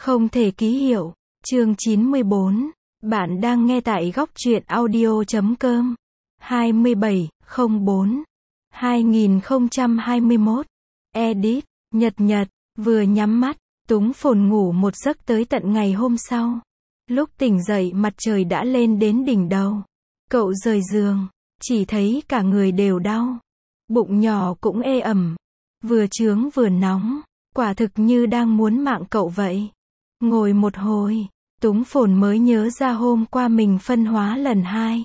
Không thể ký hiệu. Chương 94. Bạn đang nghe tại góc truyện audio.com. 27/04/2021. Edit. Nhật. Vừa nhắm mắt, Túng Phồn ngủ một giấc tới tận ngày hôm sau. Lúc tỉnh dậy mặt trời đã lên đến đỉnh đầu. Cậu rời giường, chỉ thấy cả người đều đau. Bụng nhỏ cũng ê ẩm. Vừa chướng vừa nóng, quả thực như đang muốn mạng cậu vậy. Ngồi một hồi, Túng Phồn mới nhớ ra hôm qua mình phân hóa lần 2.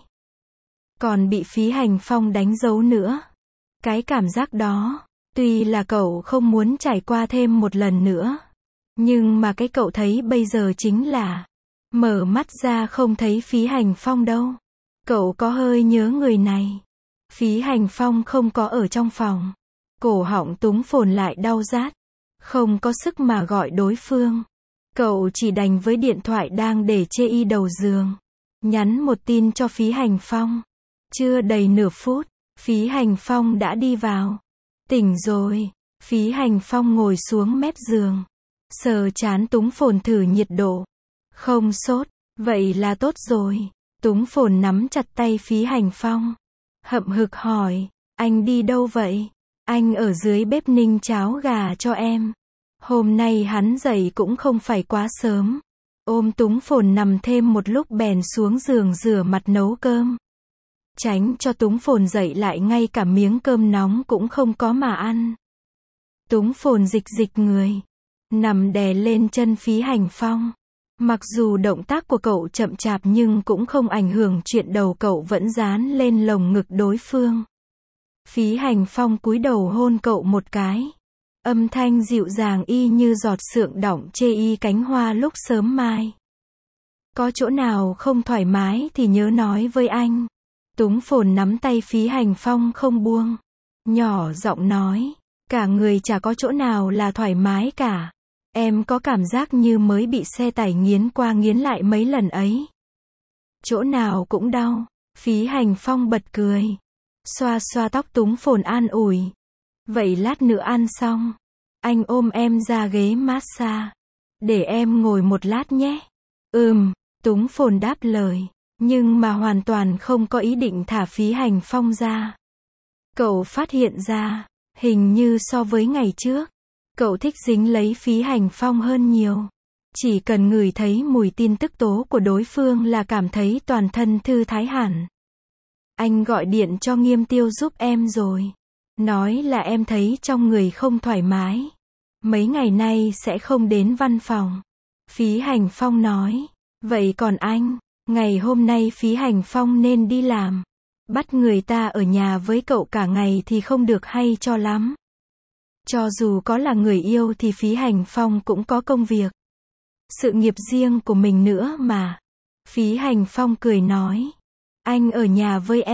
Còn bị Phí Hành Phong đánh dấu nữa. Cái cảm giác đó, tuy là cậu không muốn trải qua thêm một lần nữa. Nhưng mà cái cậu thấy bây giờ chính là mở mắt ra không thấy Phí Hành Phong đâu. Cậu có hơi nhớ người này. Phí Hành Phong không có ở trong phòng. Cổ họng Túng Phồn lại đau rát. Không có sức mà gọi đối phương. Cậu chỉ đành với điện thoại đang để chê đầu giường. Nhắn một tin cho Phí Hành Phong. Chưa đầy nửa phút, Phí Hành Phong đã đi vào. Tỉnh rồi. Phí Hành Phong ngồi xuống mép giường. Sờ trán Túng Phồn thử nhiệt độ. Không sốt, vậy là tốt rồi. Túng Phồn nắm chặt tay Phí Hành Phong. Hậm hực hỏi, anh đi đâu vậy? Anh ở dưới bếp ninh cháo gà cho em. Hôm nay hắn dậy cũng không phải quá sớm. Ôm Túng Phồn nằm thêm một lúc bèn xuống giường rửa mặt nấu cơm. Tránh cho Túng Phồn dậy lại ngay cả miếng cơm nóng cũng không có mà ăn. Túng Phồn dịch người. Nằm đè lên chân Phí Hành Phong. Mặc dù động tác của cậu chậm chạp nhưng cũng không ảnh hưởng chuyện đầu cậu vẫn dán lên lồng ngực đối phương. Phí Hành Phong cúi đầu hôn cậu một cái. Âm thanh dịu dàng y như giọt sượng đọng chê cánh hoa lúc sớm mai. Có chỗ nào không thoải mái thì nhớ nói với anh. Túng Phồn nắm tay Phí Hành Phong không buông. Nhỏ giọng nói, cả người chả có chỗ nào là thoải mái cả. Em có cảm giác như mới bị xe tải nghiến qua nghiến lại mấy lần ấy. Chỗ nào cũng đau. Phí Hành Phong bật cười. Xoa xoa tóc Túng Phồn an ủi. Vậy lát nữa ăn xong, anh ôm em ra ghế massage. Để em ngồi một lát nhé. Túng Phồn đáp lời. Nhưng mà hoàn toàn không có ý định thả Phí Hành Phong ra. Cậu phát hiện ra, hình như so với ngày trước, cậu thích dính lấy Phí Hành Phong hơn nhiều. Chỉ cần ngửi thấy mùi tin tức tố của đối phương là cảm thấy toàn thân thư thái hẳn. Anh gọi điện cho Nghiêm Tiêu giúp em rồi. Nói là em thấy trong người không thoải mái. Mấy ngày nay sẽ không đến văn phòng. Phí Hành Phong nói. Vậy còn anh? Ngày hôm nay Phí Hành Phong nên đi làm. Bắt người ta ở nhà với cậu cả ngày thì không được hay cho lắm. Cho dù có là người yêu thì Phí Hành Phong cũng có công việc. Sự nghiệp riêng của mình nữa mà. Phí Hành Phong cười nói. Anh ở nhà với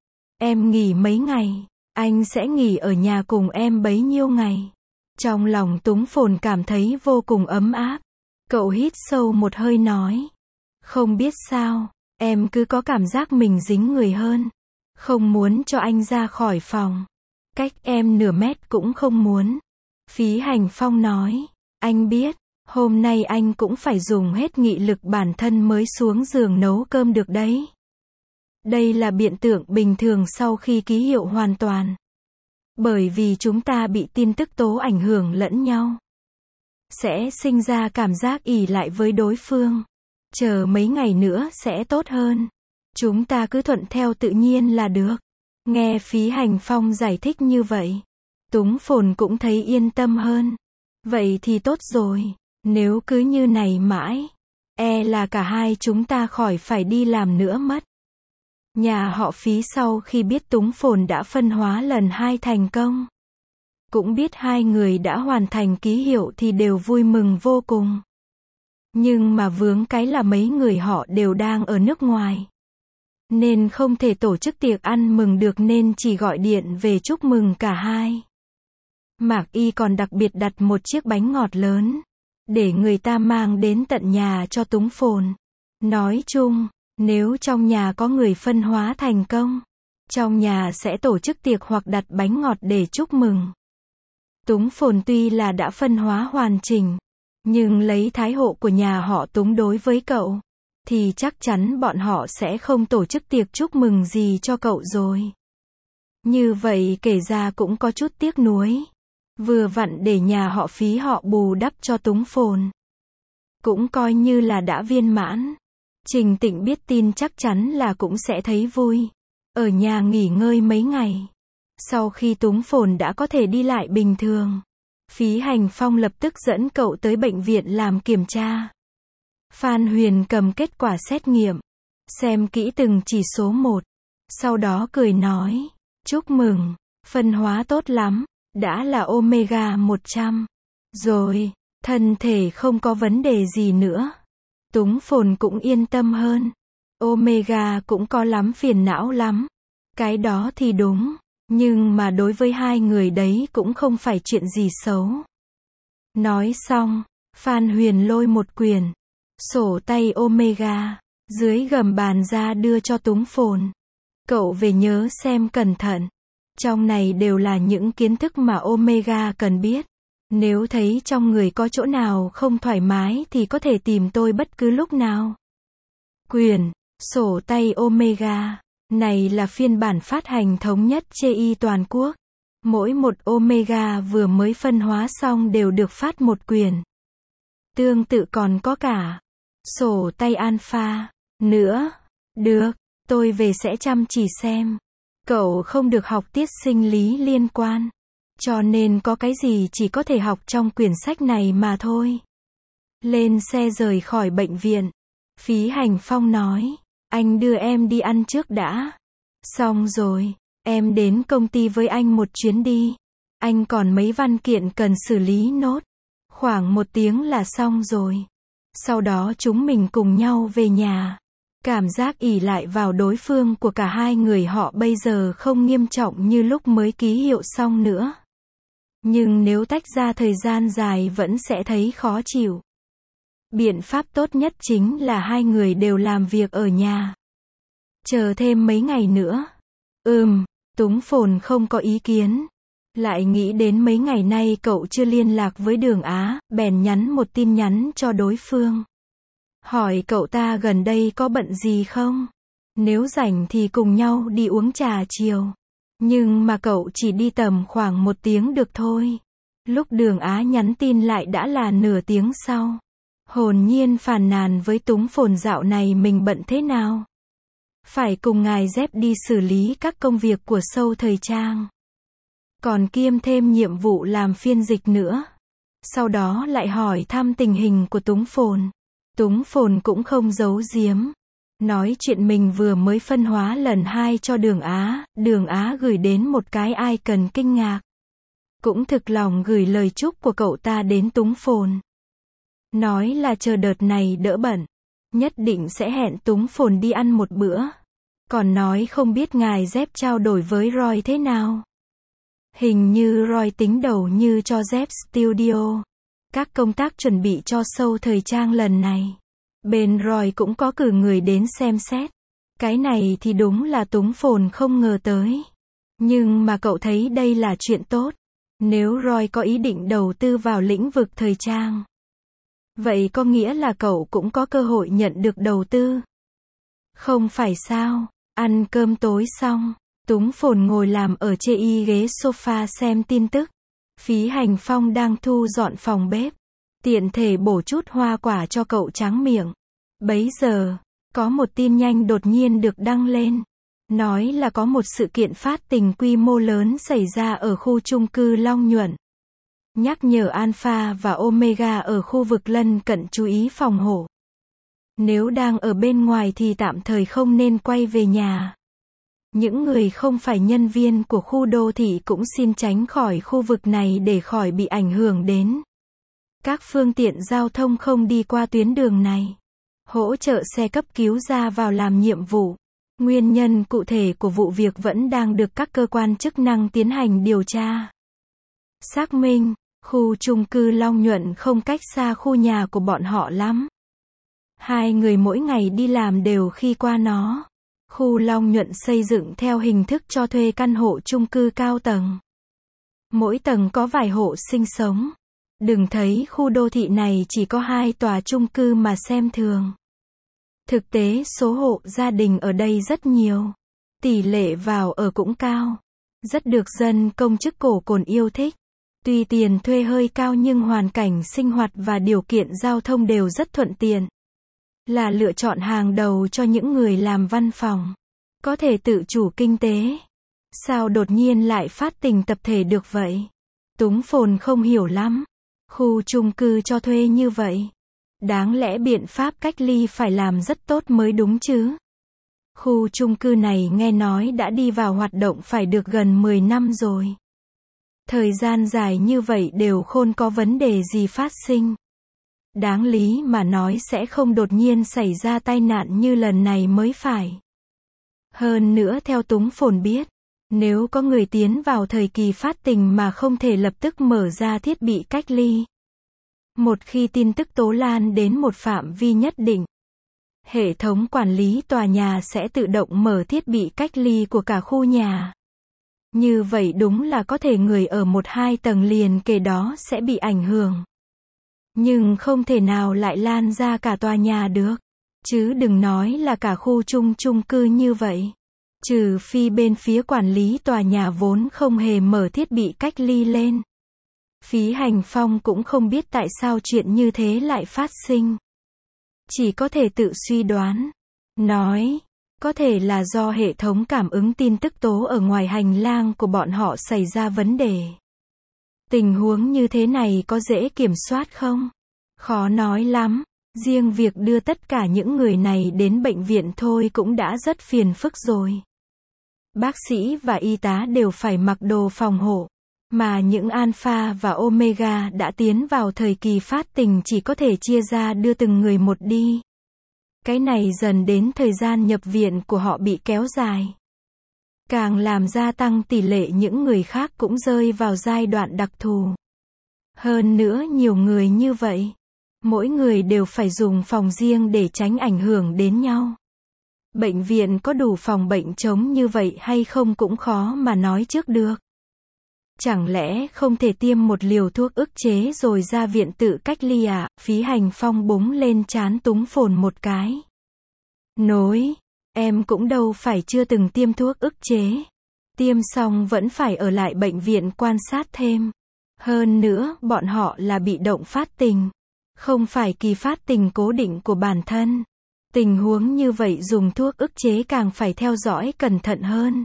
em nghỉ mấy ngày, anh sẽ nghỉ ở nhà cùng em bấy nhiêu ngày. Trong lòng Túng Phồn cảm thấy vô cùng ấm áp. Cậu hít sâu một hơi nói. Không biết sao, em cứ có cảm giác mình dính người hơn. Không muốn cho anh ra khỏi phòng. Cách em nửa mét cũng không muốn. Phí Hành Phong nói. Anh biết, hôm nay anh cũng phải dùng hết nghị lực bản thân mới xuống giường nấu cơm được đấy. Đây là hiện tượng bình thường sau khi ký hiệu hoàn toàn. Bởi vì chúng ta bị tin tức tố ảnh hưởng lẫn nhau. Sẽ sinh ra cảm giác ỷ lại với đối phương. Chờ mấy ngày nữa sẽ tốt hơn. Chúng ta cứ thuận theo tự nhiên là được. Nghe Phí Hành Phong giải thích như vậy, Túng Phồn cũng thấy yên tâm hơn. Vậy thì tốt rồi. Nếu cứ như này mãi, e là cả hai chúng ta khỏi phải đi làm nữa mất. Nhà họ Phí sau khi biết Túng Phồn đã phân hóa lần 2 thành công, cũng biết hai người đã hoàn thành ký hiệu thì đều vui mừng vô cùng. Nhưng mà vướng cái là mấy người họ đều đang ở nước ngoài. Nên không thể tổ chức tiệc ăn mừng được nên chỉ gọi điện về chúc mừng cả hai. Mạc Y còn đặc biệt đặt một chiếc bánh ngọt lớn, để người ta mang đến tận nhà cho Túng Phồn. Nói chung, nếu trong nhà có người phân hóa thành công, trong nhà sẽ tổ chức tiệc hoặc đặt bánh ngọt để chúc mừng. Túng Phồn tuy là đã phân hóa hoàn chỉnh, Nhưng lấy thái độ của nhà họ Túng đối với cậu, thì chắc chắn bọn họ sẽ không tổ chức tiệc chúc mừng gì cho cậu rồi. Như vậy kể ra cũng có chút tiếc nuối. Vừa vặn để nhà họ Phí họ bù đắp cho Túng Phồn. Cũng coi như là đã viên mãn. Trình Tịnh biết tin chắc chắn là cũng sẽ thấy vui. Ở nhà nghỉ ngơi mấy ngày. Sau khi Túng Phồn đã có thể đi lại bình thường, Phí Hành Phong lập tức dẫn cậu tới bệnh viện làm kiểm tra. Phan Huyền cầm kết quả xét nghiệm, xem kỹ từng chỉ số một. Sau đó cười nói, chúc mừng, phân hóa tốt lắm, đã là Omega 100. Rồi, thân thể không có vấn đề gì nữa. Túng Phồn cũng yên tâm hơn. Omega cũng có lắm phiền não lắm. Cái đó thì đúng. Nhưng mà đối với hai người đấy cũng không phải chuyện gì xấu. Nói xong, Phan Huyền lôi một quyển sổ tay Omega dưới gầm bàn ra đưa cho Túng Phồn. Cậu về nhớ xem cẩn thận. Trong này đều là những kiến thức mà Omega cần biết. Nếu thấy trong người có chỗ nào không thoải mái thì có thể tìm tôi bất cứ lúc nào. Quyển sổ tay Omega này là phiên bản phát hành thống nhất trên toàn quốc. Mỗi một Omega vừa mới phân hóa xong đều được phát một quyển. Tương tự còn có cả sổ tay Alpha nữa. Được, tôi về sẽ chăm chỉ xem. Cậu không được học tiết sinh lý liên quan, cho nên có cái gì chỉ có thể học trong quyển sách này mà thôi. Lên xe rời khỏi bệnh viện, Phí Hành Phong nói, anh đưa em đi ăn trước đã. Xong rồi, em đến công ty với anh một chuyến đi. Anh còn mấy văn kiện cần xử lý nốt. Khoảng 1 tiếng là xong rồi. Sau đó chúng mình cùng nhau về nhà. Cảm giác ỷ lại vào đối phương của cả hai người họ bây giờ không nghiêm trọng như lúc mới ký hiệu xong nữa. Nhưng nếu tách ra thời gian dài vẫn sẽ thấy khó chịu. Biện pháp tốt nhất chính là hai người đều làm việc ở nhà. Chờ thêm mấy ngày nữa. Túng Phồn không có ý kiến. Lại nghĩ đến mấy ngày nay cậu chưa liên lạc với Đường Á, bèn nhắn một tin nhắn cho đối phương. Hỏi cậu ta gần đây có bận gì không? Nếu rảnh thì cùng nhau đi uống trà chiều. Nhưng mà cậu chỉ đi tầm khoảng 1 tiếng được thôi. Lúc Đường Á nhắn tin lại đã là nửa tiếng sau. Hồn nhiên phàn nàn với Túng Phồn dạo này mình bận thế nào. Phải cùng ngài Dép đi xử lý các công việc của show thời trang. Còn kiêm thêm nhiệm vụ làm phiên dịch nữa. Sau đó lại hỏi thăm tình hình của Túng Phồn. Túng Phồn cũng không giấu giếm. Nói chuyện mình vừa mới phân hóa lần 2 cho Đường Á gửi đến một cái icon kinh ngạc. Cũng thực lòng gửi lời chúc của cậu ta đến Túng Phồn. Nói là chờ đợt này đỡ bận, nhất định sẽ hẹn Túng Phồn đi ăn một bữa. Còn nói không biết ngài Dép trao đổi với Roy thế nào. Hình như Roy tính đầu như cho Dép Studio. Các công tác chuẩn bị cho show thời trang lần này. Bên Roy cũng có cử người đến xem xét. Cái này thì đúng là Túng Phồn không ngờ tới. Nhưng mà cậu thấy đây là chuyện tốt. Nếu Roy có ý định đầu tư vào lĩnh vực thời trang, vậy có nghĩa là cậu cũng có cơ hội nhận được đầu tư. Không phải sao? Ăn cơm tối xong, Túng Phồn ngồi làm ở trên ghế sofa xem tin tức. Phí Hành Phong đang thu dọn phòng bếp. Tiện thể bổ chút hoa quả cho cậu tráng miệng. Bấy giờ, có một tin nhanh đột nhiên được đăng lên. Nói là có một sự kiện phát tình quy mô lớn xảy ra ở khu chung cư Long Nhuận. Nhắc nhở Alpha và Omega ở khu vực lân cận chú ý phòng hộ. Nếu đang ở bên ngoài thì tạm thời không nên quay về nhà. Những người không phải nhân viên của khu đô thị cũng xin tránh khỏi khu vực này để khỏi bị ảnh hưởng đến. Các phương tiện giao thông không đi qua tuyến đường này. Hỗ trợ xe cấp cứu ra vào làm nhiệm vụ. Nguyên nhân cụ thể của vụ việc vẫn đang được các cơ quan chức năng tiến hành điều tra. Xác minh, khu chung cư Long Nhuận không cách xa khu nhà của bọn họ lắm. Hai người mỗi ngày đi làm đều khi qua nó. Khu Long Nhuận xây dựng theo hình thức cho thuê căn hộ chung cư cao tầng. Mỗi tầng có vài hộ sinh sống. Đừng thấy khu đô thị này chỉ có 2 tòa chung cư mà xem thường. Thực tế số hộ gia đình ở đây rất nhiều. Tỷ lệ vào ở cũng cao. Rất được dân công chức cổ cồn yêu thích. Tuy tiền thuê hơi cao nhưng hoàn cảnh sinh hoạt và điều kiện giao thông đều rất thuận tiện. Là lựa chọn hàng đầu cho những người làm văn phòng. Có thể tự chủ kinh tế. Sao đột nhiên lại phát tình tập thể được vậy? Túng Phồn không hiểu lắm. Khu chung cư cho thuê như vậy. Đáng lẽ biện pháp cách ly phải làm rất tốt mới đúng chứ. Khu chung cư này nghe nói đã đi vào hoạt động phải được gần 10 năm rồi. Thời gian dài như vậy đều không có vấn đề gì phát sinh. Đáng lý mà nói sẽ không đột nhiên xảy ra tai nạn như lần này mới phải. Hơn nữa theo Túng Phồn biết, nếu có người tiến vào thời kỳ phát tình mà không thể lập tức mở ra thiết bị cách ly. Một khi tin tức tố lan đến một phạm vi nhất định, hệ thống quản lý tòa nhà sẽ tự động mở thiết bị cách ly của cả khu nhà. Như vậy đúng là có thể người ở 1-2 tầng liền kề đó sẽ bị ảnh hưởng. Nhưng không thể nào lại lan ra cả tòa nhà được. Chứ đừng nói là cả khu chung cư như vậy. Trừ phi bên phía quản lý tòa nhà vốn không hề mở thiết bị cách ly lên. Phí Hành Phong cũng không biết tại sao chuyện như thế lại phát sinh. Chỉ có thể tự suy đoán. Nói, có thể là do hệ thống cảm ứng tin tức tố ở ngoài hành lang của bọn họ xảy ra vấn đề. Tình huống như thế này có dễ kiểm soát không? Khó nói lắm. Riêng việc đưa tất cả những người này đến bệnh viện thôi cũng đã rất phiền phức rồi. Bác sĩ và y tá đều phải mặc đồ phòng hộ. Mà những alpha và omega đã tiến vào thời kỳ phát tình chỉ có thể chia ra đưa từng người một đi. Cái này dần đến thời gian nhập viện của họ bị kéo dài. Càng làm gia tăng tỷ lệ những người khác cũng rơi vào giai đoạn đặc thù. Hơn nữa nhiều người như vậy. Mỗi người đều phải dùng phòng riêng để tránh ảnh hưởng đến nhau. Bệnh viện có đủ phòng bệnh trống như vậy hay không cũng khó mà nói trước được. Chẳng lẽ không thể tiêm một liều thuốc ức chế rồi ra viện tự cách ly à? Phí Hành Phong búng lên trán Túng Phồn một cái. Nối, em cũng đâu phải chưa từng tiêm thuốc ức chế. Tiêm xong vẫn phải ở lại bệnh viện quan sát thêm. Hơn nữa, bọn họ là bị động phát tình. Không phải kỳ phát tình cố định của bản thân. Tình huống như vậy dùng thuốc ức chế càng phải theo dõi cẩn thận hơn.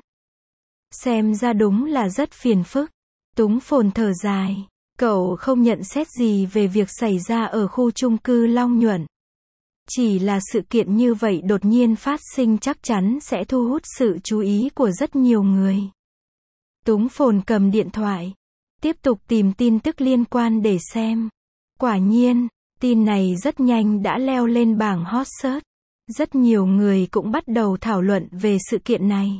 Xem ra đúng là rất phiền phức. Túng Phồn thở dài. Cậu không nhận xét gì về việc xảy ra ở khu chung cư Long Nhuận. Chỉ là sự kiện như vậy đột nhiên phát sinh chắc chắn sẽ thu hút sự chú ý của rất nhiều người. Túng Phồn cầm điện thoại. Tiếp tục tìm tin tức liên quan để xem. Quả nhiên, tin này rất nhanh đã leo lên bảng hot search. Rất nhiều người cũng bắt đầu thảo luận về sự kiện này.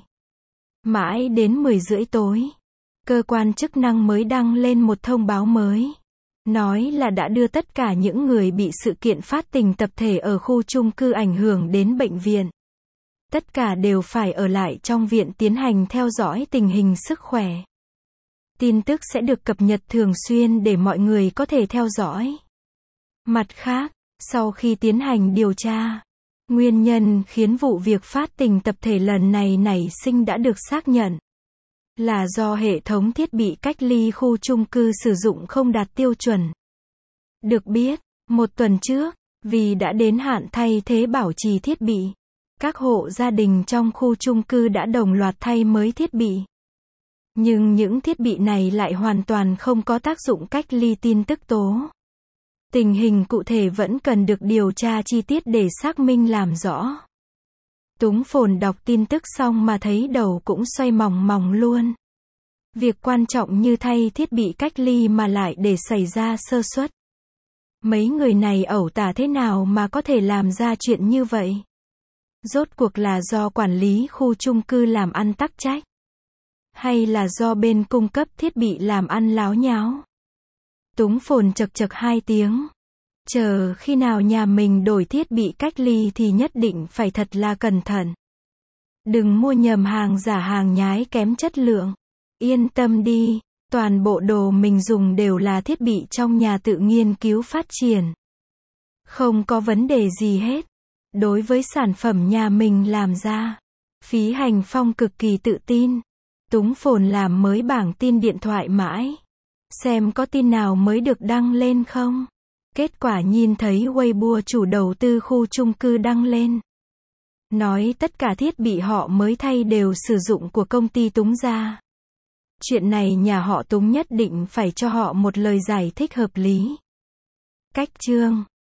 Mãi đến 10 rưỡi tối, cơ quan chức năng mới đăng lên một thông báo mới. Nói là đã đưa tất cả những người bị sự kiện phát tình tập thể ở khu chung cư ảnh hưởng đến bệnh viện. Tất cả đều phải ở lại trong viện tiến hành theo dõi tình hình sức khỏe. Tin tức sẽ được cập nhật thường xuyên để mọi người có thể theo dõi. Mặt khác, sau khi tiến hành điều tra, nguyên nhân khiến vụ việc phát tình tập thể lần này nảy sinh đã được xác nhận. Là do hệ thống thiết bị cách ly khu chung cư sử dụng không đạt tiêu chuẩn. Được biết, một tuần trước, vì đã đến hạn thay thế bảo trì thiết bị, các hộ gia đình trong khu chung cư đã đồng loạt thay mới thiết bị. Nhưng những thiết bị này lại hoàn toàn không có tác dụng cách ly tin tức tố. Tình hình cụ thể vẫn cần được điều tra chi tiết để xác minh làm rõ. Túng Phồn đọc tin tức xong mà thấy đầu cũng xoay mòng mòng luôn. Việc quan trọng như thay thiết bị cách ly mà lại để xảy ra sơ suất. Mấy người này ẩu tả thế nào mà có thể làm ra chuyện như vậy? Rốt cuộc là do quản lý khu chung cư làm ăn tắc trách? Hay là do bên cung cấp thiết bị làm ăn láo nháo? Túng Phồn chật chật 2 tiếng. Chờ khi nào nhà mình đổi thiết bị cách ly thì nhất định phải thật là cẩn thận. Đừng mua nhầm hàng giả hàng nhái kém chất lượng. Yên tâm đi, Toàn bộ đồ mình dùng đều là thiết bị trong nhà tự nghiên cứu phát triển. Không có vấn đề gì hết. Đối với sản phẩm nhà mình làm ra, Phí Hành Phong cực kỳ tự tin. Túng phồn làm mới bảng tin điện thoại mãi. Xem có tin nào mới được đăng lên không? Kết quả nhìn thấy Weibo chủ đầu tư khu chung cư đăng lên. Nói tất cả thiết bị họ mới thay đều sử dụng của công ty Túng ra. Chuyện này nhà họ Túng nhất định phải cho họ một lời giải thích hợp lý. Cách chương